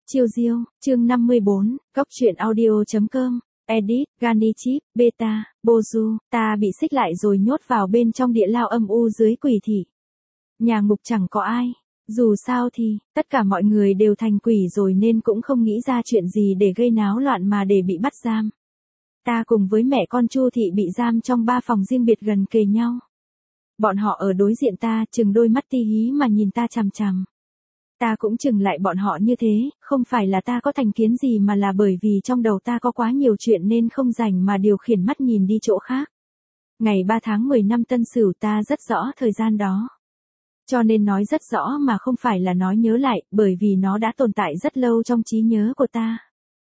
Chiêu diêu, chương 54, Cóc truyện audio.com, edit, Ganichip, beta, Bozu, ta bị xích lại rồi nhốt vào bên trong địa lao âm u dưới quỷ thị. Nhà ngục chẳng có ai. Dù sao thì, tất cả mọi người đều thành quỷ rồi nên cũng không nghĩ ra chuyện gì để gây náo loạn mà để bị bắt giam. Ta cùng với mẹ con Chu Thị bị giam trong 3 phòng riêng biệt gần kề nhau. Bọn họ ở đối diện ta, chừng đôi mắt ti hí mà nhìn ta chằm chằm. Ta cũng chừng lại bọn họ như thế, không phải là ta có thành kiến gì mà là bởi vì trong đầu ta có quá nhiều chuyện nên không rảnh mà điều khiển mắt nhìn đi chỗ khác. Ngày 3 tháng 10 năm Tân Sửu ta rất rõ thời gian đó. Cho nên nói rất rõ mà không phải là nói nhớ lại, bởi vì nó đã tồn tại rất lâu trong trí nhớ của ta.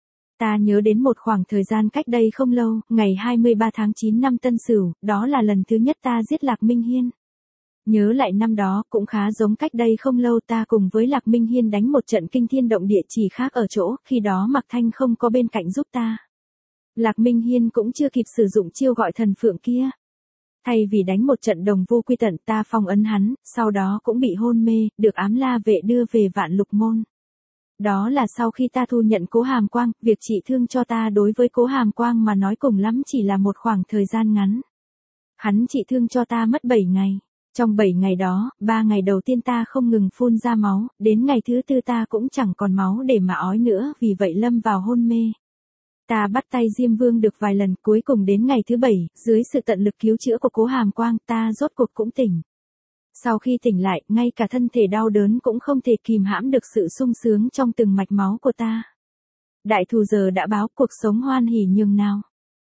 Ta nhớ đến một khoảng thời gian cách đây không lâu, ngày 23 tháng 9 năm Tân Sửu, đó là lần thứ nhất ta giết Lạc Minh Hiên. Nhớ lại năm đó, cũng khá giống cách đây không lâu ta cùng với Lạc Minh Hiên đánh một trận kinh thiên động địa, chỉ khác ở chỗ, khi đó Mạc Thanh không có bên cạnh giúp ta. Lạc Minh Hiên cũng chưa kịp sử dụng chiêu gọi thần phượng kia. Thay vì đánh một trận đồng vô quy tận, ta phong ấn hắn, sau đó cũng bị hôn mê, được ám la vệ đưa về Vạn Lục Môn. Đó là sau khi ta thu nhận Cố Hàm Quang, việc trị thương cho ta đối với Cố Hàm Quang mà nói cùng lắm chỉ là một khoảng thời gian ngắn. Hắn trị thương cho ta mất 7 ngày. Trong 7 ngày đó, 3 ngày đầu tiên ta không ngừng phun ra máu, đến ngày thứ 4 ta cũng chẳng còn máu để mà ói nữa, vì vậy lâm vào hôn mê. Ta bắt tay Diêm Vương được vài lần, cuối cùng đến ngày thứ 7, dưới sự tận lực cứu chữa của Cố Hàm Quang, ta rốt cuộc cũng tỉnh. Sau khi tỉnh lại, ngay cả thân thể đau đớn cũng không thể kìm hãm được sự sung sướng trong từng mạch máu của ta. Đại thù giờ đã báo, cuộc sống hoan hỉ nhường nào.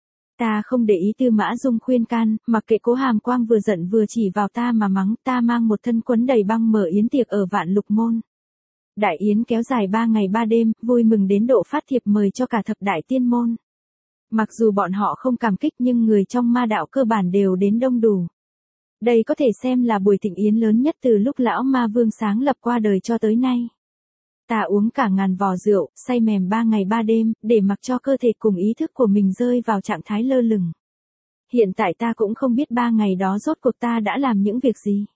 Ta không để ý Tư Mã Dung khuyên can, mặc kệ Cố Hàm Quang vừa giận vừa chỉ vào ta mà mắng, ta mang một thân quấn đầy băng mở yến tiệc ở Vạn Lục Môn. Đại yến kéo dài 3 ngày 3 đêm, vui mừng đến độ phát thiệp mời cho cả thập đại tiên môn. Mặc dù bọn họ không cảm kích nhưng người trong ma đạo cơ bản đều đến đông đủ. Đây có thể xem là buổi thịnh yến lớn nhất từ lúc lão ma vương sáng lập qua đời cho tới nay. Ta uống cả ngàn vò rượu, say mềm 3 ngày 3 đêm, để mặc cho cơ thể cùng ý thức của mình rơi vào trạng thái lơ lửng. Hiện tại ta cũng không biết 3 ngày đó rốt cuộc ta đã làm những việc gì.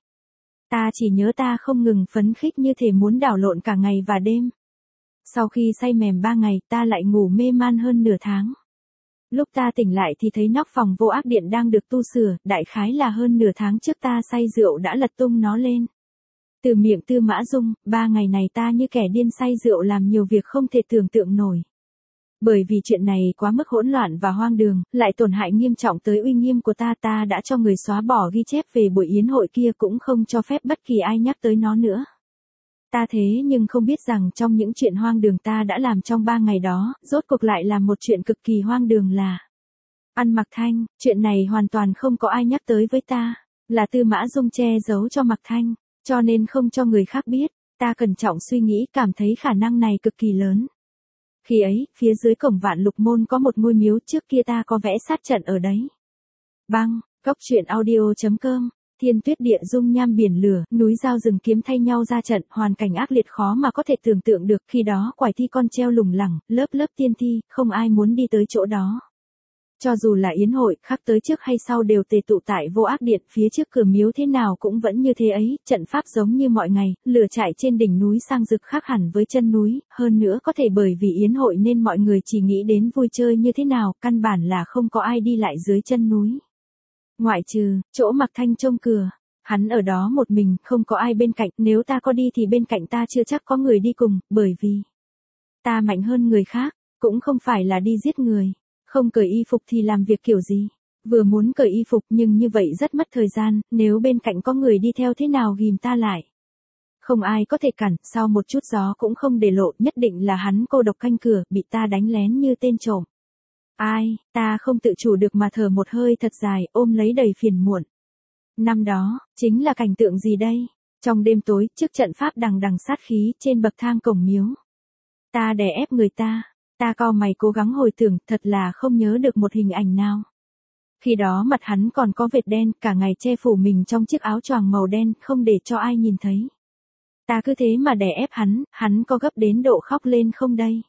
Ta chỉ nhớ ta không ngừng phấn khích như thể muốn đảo lộn cả ngày và đêm. Sau khi say mềm 3 ngày, ta lại ngủ mê man hơn nửa tháng. Lúc ta tỉnh lại thì thấy nóc phòng Vô Ác Điện đang được tu sửa, đại khái là hơn nửa tháng trước ta say rượu đã lật tung nó lên. Từ miệng Tư Mã Dung, 3 ngày này ta như kẻ điên say rượu làm nhiều việc không thể tưởng tượng nổi. Bởi vì chuyện này quá mức hỗn loạn và hoang đường, lại tổn hại nghiêm trọng tới uy nghiêm của ta, ta đã cho người xóa bỏ ghi chép về buổi yến hội kia, cũng không cho phép bất kỳ ai nhắc tới nó nữa. Ta thế nhưng không biết rằng trong những chuyện hoang đường ta đã làm trong 3 ngày đó, rốt cuộc lại là một chuyện cực kỳ hoang đường là ăn Mạc Thanh. Chuyện này hoàn toàn không có ai nhắc tới với ta, là Tư Mã Dung che giấu cho Mạc Thanh, cho nên không cho người khác biết. Ta cẩn trọng suy nghĩ, cảm thấy khả năng này cực kỳ lớn. Khi ấy, phía dưới cổng Vạn Lục Môn có một ngôi miếu, trước kia ta có vẽ sát trận ở đấy. Băng, Cóc truyện audio.com. Thiên tuyết địa dung nham biển lửa, núi dao rừng kiếm thay nhau ra trận, hoàn cảnh ác liệt khó mà có thể tưởng tượng được. Khi đó quải thi con treo lủng lẳng, lớp lớp tiên thi, không ai muốn đi tới chỗ đó. Cho dù là yến hội, khác tới trước hay sau đều tề tụ tại Vô Ác Điện, phía trước cửa miếu thế nào cũng vẫn như thế ấy, trận pháp giống như mọi ngày, lửa chạy trên đỉnh núi sang rực khác hẳn với chân núi, hơn nữa có thể bởi vì yến hội nên mọi người chỉ nghĩ đến vui chơi như thế nào, căn bản là không có ai đi lại dưới chân núi. Ngoại trừ, chỗ Mạc Thanh trông cửa, hắn ở đó một mình, không có ai bên cạnh, nếu ta có đi thì bên cạnh ta chưa chắc có người đi cùng, bởi vì ta mạnh hơn người khác, cũng không phải là đi giết người, không cởi y phục thì làm việc kiểu gì, vừa muốn cởi y phục nhưng như vậy rất mất thời gian, nếu bên cạnh có người đi theo thế nào ghìm ta lại. Không ai có thể cản, sau một chút gió cũng không để lộ, nhất định là hắn cô độc canh cửa, bị ta đánh lén như tên trộm. Ai, ta không tự chủ được mà thở một hơi thật dài, ôm lấy đầy phiền muộn. Năm đó, chính là cảnh tượng gì đây? Trong đêm tối, trước trận pháp đằng đằng sát khí, trên bậc thang cổng miếu. Ta đè ép người ta cau mày cố gắng hồi tưởng, thật là không nhớ được một hình ảnh nào. Khi đó mặt hắn còn có vệt đen, cả ngày che phủ mình trong chiếc áo choàng màu đen, không để cho ai nhìn thấy. Ta cứ thế mà đè ép hắn có gấp đến độ khóc lên không đây?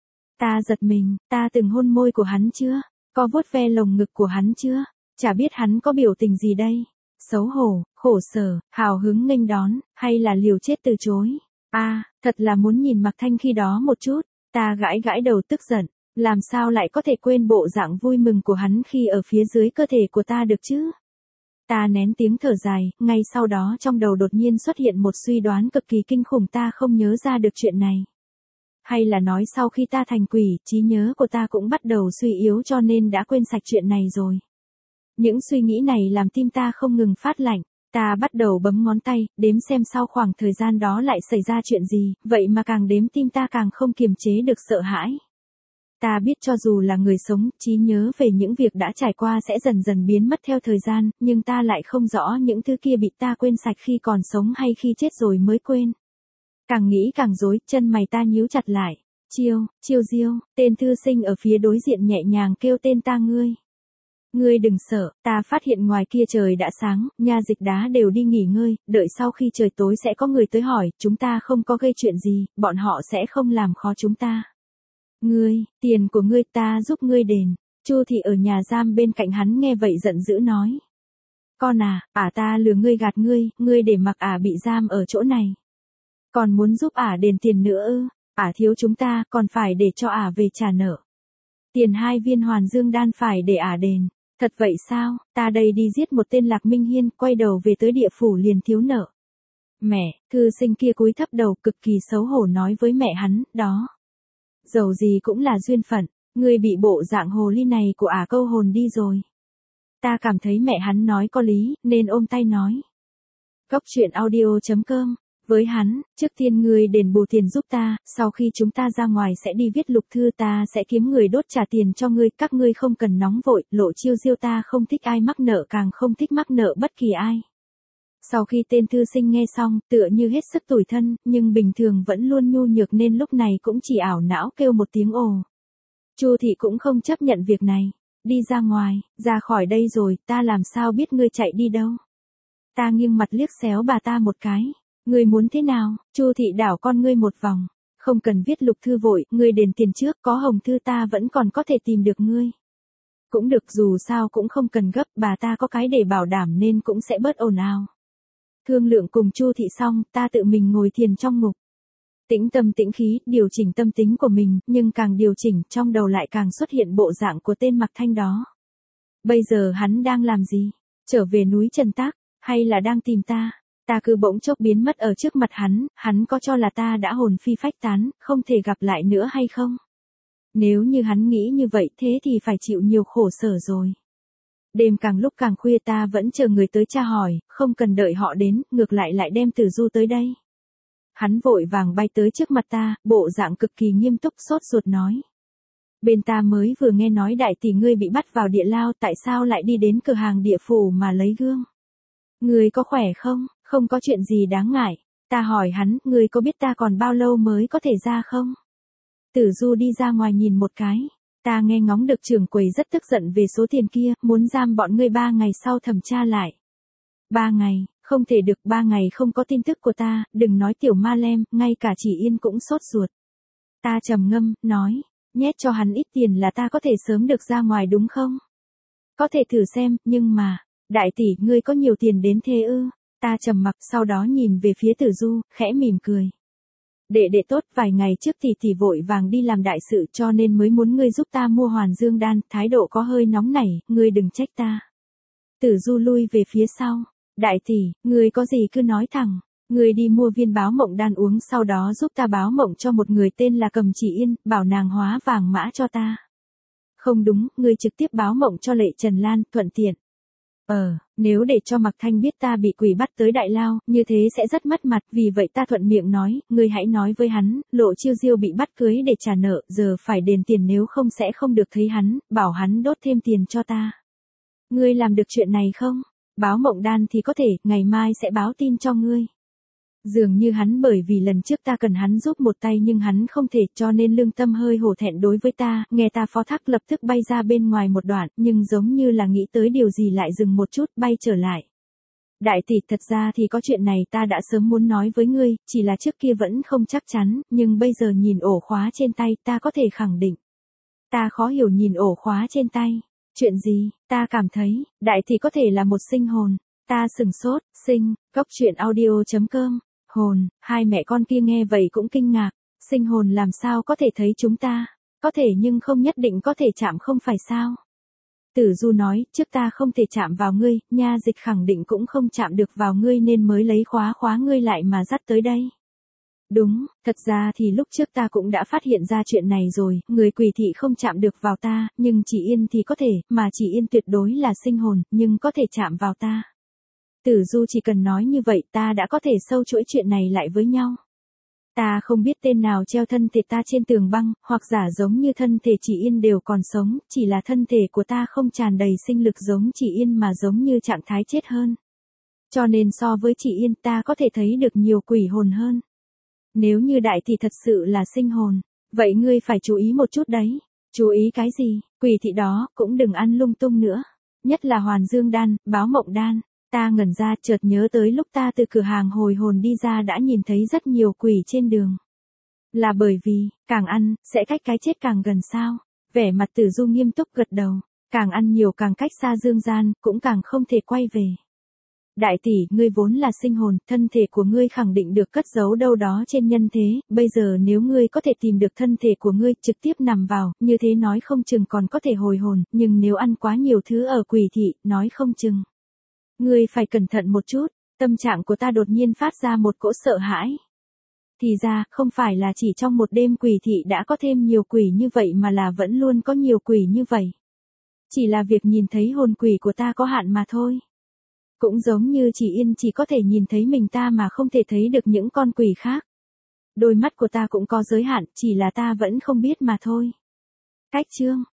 Ta giật mình, ta từng hôn môi của hắn chưa? Có vuốt ve lồng ngực của hắn chưa? Chả biết hắn có biểu tình gì đây? Xấu hổ, khổ sở, hào hứng nghênh đón, hay là liều chết từ chối? Thật là muốn nhìn Mạc Thanh khi đó một chút. Ta gãi gãi đầu tức giận, làm sao lại có thể quên bộ dạng vui mừng của hắn khi ở phía dưới cơ thể của ta được chứ? Ta nén tiếng thở dài, ngay sau đó trong đầu đột nhiên xuất hiện một suy đoán cực kỳ kinh khủng, ta không nhớ ra được chuyện này. Hay là nói sau khi ta thành quỷ, trí nhớ của ta cũng bắt đầu suy yếu cho nên đã quên sạch chuyện này rồi. Những suy nghĩ này làm tim ta không ngừng phát lạnh, ta bắt đầu bấm ngón tay, đếm xem sau khoảng thời gian đó lại xảy ra chuyện gì, vậy mà càng đếm tim ta càng không kiềm chế được sợ hãi. Ta biết cho dù là người sống, trí nhớ về những việc đã trải qua sẽ dần dần biến mất theo thời gian, nhưng ta lại không rõ những thứ kia bị ta quên sạch khi còn sống hay khi chết rồi mới quên. Càng nghĩ càng rối, chân mày ta nhíu chặt lại. Chiêu Diêu, tên thư sinh ở phía đối diện nhẹ nhàng kêu tên ta ngươi. Ngươi đừng sợ, ta phát hiện ngoài kia trời đã sáng, nha dịch đá đều đi nghỉ ngơi, đợi sau khi trời tối sẽ có người tới hỏi, chúng ta không có gây chuyện gì, bọn họ sẽ không làm khó chúng ta. Ngươi, tiền của ngươi ta giúp ngươi đền. Chu Thị ở nhà giam bên cạnh hắn nghe vậy giận dữ nói. Con à, ta lừa ngươi gạt ngươi để mặc bị giam ở chỗ này. Còn muốn giúp đền tiền nữa ư? Thiếu chúng ta, còn phải để cho về trả nợ. Tiền 2 viên hoàn dương đan phải để đền. Thật vậy sao? Ta đây đi giết một tên Lạc Minh Hiên, quay đầu về tới địa phủ liền thiếu nợ. Mẹ, thư sinh kia cúi thấp đầu cực kỳ xấu hổ nói với mẹ hắn, đó. Dầu gì cũng là duyên phận, ngươi bị bộ dạng hồ ly này của câu hồn đi rồi. Ta cảm thấy mẹ hắn nói có lý, nên ôm tay nói. Góc truyện audio.com. Với hắn, trước tiên ngươi đền bù tiền giúp ta, sau khi chúng ta ra ngoài sẽ đi viết lục thư, ta sẽ kiếm người đốt trả tiền cho ngươi, các ngươi không cần nóng vội, Lộ Chiêu Diêu ta không thích ai mắc nợ, càng không thích mắc nợ bất kỳ ai. Sau khi tên thư sinh nghe xong, tựa như hết sức tủi thân, nhưng bình thường vẫn luôn nhu nhược nên lúc này cũng chỉ ảo não kêu một tiếng ồ. Chu Thị cũng không chấp nhận việc này. Đi ra ngoài, ra khỏi đây rồi, ta làm sao biết ngươi chạy đi đâu. Ta nghiêng mặt liếc xéo bà ta một cái. Ngươi muốn thế nào? Chu Thị đảo con ngươi một vòng. Không cần viết lục thư vội, ngươi đền tiền trước, có hồng thư ta vẫn còn có thể tìm được ngươi. Cũng được, dù sao cũng không cần gấp, bà ta có cái để bảo đảm nên cũng sẽ bớt ồn ào. Thương lượng cùng Chu Thị xong, ta tự mình ngồi thiền trong ngục. Tĩnh tâm tĩnh khí, điều chỉnh tâm tính của mình, nhưng càng điều chỉnh, trong đầu lại càng xuất hiện bộ dạng của tên Mặc Thanh đó. Bây giờ hắn đang làm gì? Trở về núi Trần Tác, hay là đang tìm ta? Ta cứ bỗng chốc biến mất ở trước mặt hắn có cho là ta đã hồn phi phách tán, không thể gặp lại nữa hay không? Nếu như hắn nghĩ như vậy thế thì phải chịu nhiều khổ sở rồi. Đêm càng lúc càng khuya ta vẫn chờ người tới tra hỏi, không cần đợi họ đến, ngược lại đem Tử Du tới đây. Hắn vội vàng bay tới trước mặt ta, bộ dạng cực kỳ nghiêm túc sốt ruột nói. Bên ta mới vừa nghe nói đại tỷ ngươi bị bắt vào địa lao, tại sao lại đi đến cửa hàng địa phủ mà lấy gương? Ngươi có khỏe không? Không có chuyện gì đáng ngại. Ta hỏi hắn, ngươi có biết ta còn bao lâu mới có thể ra không? Tử Du đi ra ngoài nhìn một cái. Ta nghe ngóng được trưởng quầy rất tức giận về số tiền kia, muốn giam bọn ngươi 3 ngày sau thẩm tra lại. 3 ngày, không thể được, 3 ngày không có tin tức của ta, đừng nói Tiểu Ma Lem, ngay cả Chỉ Yên cũng sốt ruột. Ta trầm ngâm, nói, nhét cho hắn ít tiền là ta có thể sớm được ra ngoài đúng không? Có thể thử xem, nhưng mà, đại tỷ ngươi có nhiều tiền đến thế ư? Ta trầm mặc, sau đó nhìn về phía Tử Du, khẽ mỉm cười. Đệ tốt, vài ngày trước tỷ vội vàng đi làm đại sự cho nên mới muốn ngươi giúp ta mua hoàn dương đan, thái độ có hơi nóng nảy, ngươi đừng trách ta. Tử Du lui về phía sau. Đại tỷ, ngươi có gì cứ nói thẳng. Ngươi đi mua viên báo mộng đan uống, sau đó giúp ta báo mộng cho một người tên là Cầm Chỉ Yên, bảo nàng hóa vàng mã cho ta. Không đúng, ngươi trực tiếp báo mộng cho Lệ Trần Lan, thuận tiện. Nếu để cho Mặc Thanh biết ta bị quỷ bắt tới đại lao, như thế sẽ rất mất mặt, vì vậy ta thuận miệng nói, ngươi hãy nói với hắn, Lộ Chiêu Diêu bị bắt cưới để trả nợ, giờ phải đền tiền nếu không sẽ không được thấy hắn, bảo hắn đốt thêm tiền cho ta. Ngươi làm được chuyện này không? Báo mộng đan thì có thể, ngày mai sẽ báo tin cho ngươi. Dường như hắn bởi vì lần trước ta cần hắn giúp một tay nhưng hắn không thể cho nên lương tâm hơi hổ thẹn đối với ta, nghe ta phó thác lập tức bay ra bên ngoài một đoạn, nhưng giống như là nghĩ tới điều gì lại dừng một chút, bay trở lại. Đại tỷ, thật ra thì có chuyện này ta đã sớm muốn nói với ngươi, chỉ là trước kia vẫn không chắc chắn, nhưng bây giờ nhìn ổ khóa trên tay ta có thể khẳng định. Ta khó hiểu nhìn ổ khóa trên tay. Chuyện gì? Ta cảm thấy, đại tỷ có thể là một sinh hồn. Ta sừng sốt, sinh, góc truyện audio.com. Hồn, hai mẹ con kia nghe vậy cũng kinh ngạc. Sinh hồn làm sao có thể thấy chúng ta? Có thể nhưng không nhất định có thể chạm không phải sao? Tử Du nói, trước ta không thể chạm vào ngươi, Nha Dịch khẳng định cũng không chạm được vào ngươi nên mới lấy khóa ngươi lại mà dắt tới đây. Đúng, thật ra thì lúc trước ta cũng đã phát hiện ra chuyện này rồi, người quỷ thị không chạm được vào ta, nhưng chỉ Yên thì có thể, mà chỉ Yên tuyệt đối là sinh hồn, nhưng có thể chạm vào ta. Tử Du chỉ cần nói như vậy ta đã có thể sâu chuỗi chuyện này lại với nhau. Ta không biết tên nào treo thân thể ta trên tường băng, hoặc giả giống như thân thể chỉ Yên đều còn sống, chỉ là thân thể của ta không tràn đầy sinh lực giống chỉ Yên mà giống như trạng thái chết hơn. Cho nên so với chỉ Yên ta có thể thấy được nhiều quỷ hồn hơn. Nếu như đại thị thật sự là sinh hồn, vậy ngươi phải chú ý một chút đấy. Chú ý cái gì? Quỷ thị đó, cũng đừng ăn lung tung nữa. Nhất là Hoàn Dương đan, Báo Mộng đan. Ta ngẩn ra chợt nhớ tới lúc ta từ cửa hàng hồi hồn đi ra đã nhìn thấy rất nhiều quỷ trên đường. Là bởi vì, càng ăn, sẽ cách cái chết càng gần sao? Vẻ mặt Tử Du nghiêm túc gật đầu. Càng ăn nhiều càng cách xa dương gian, cũng càng không thể quay về. Đại tỷ, ngươi vốn là sinh hồn, thân thể của ngươi khẳng định được cất giấu đâu đó trên nhân thế, bây giờ nếu ngươi có thể tìm được thân thể của ngươi trực tiếp nằm vào, như thế nói không chừng còn có thể hồi hồn, nhưng nếu ăn quá nhiều thứ ở quỷ thị, nói không chừng. Ngươi phải cẩn thận một chút, tâm trạng của ta đột nhiên phát ra một cỗ sợ hãi. Thì ra, không phải là chỉ trong một đêm quỷ thị đã có thêm nhiều quỷ như vậy mà là vẫn luôn có nhiều quỷ như vậy. Chỉ là việc nhìn thấy hồn quỷ của ta có hạn mà thôi. Cũng giống như chỉ Yên chỉ có thể nhìn thấy mình ta mà không thể thấy được những con quỷ khác. Đôi mắt của ta cũng có giới hạn, chỉ là ta vẫn không biết mà thôi. Cách chương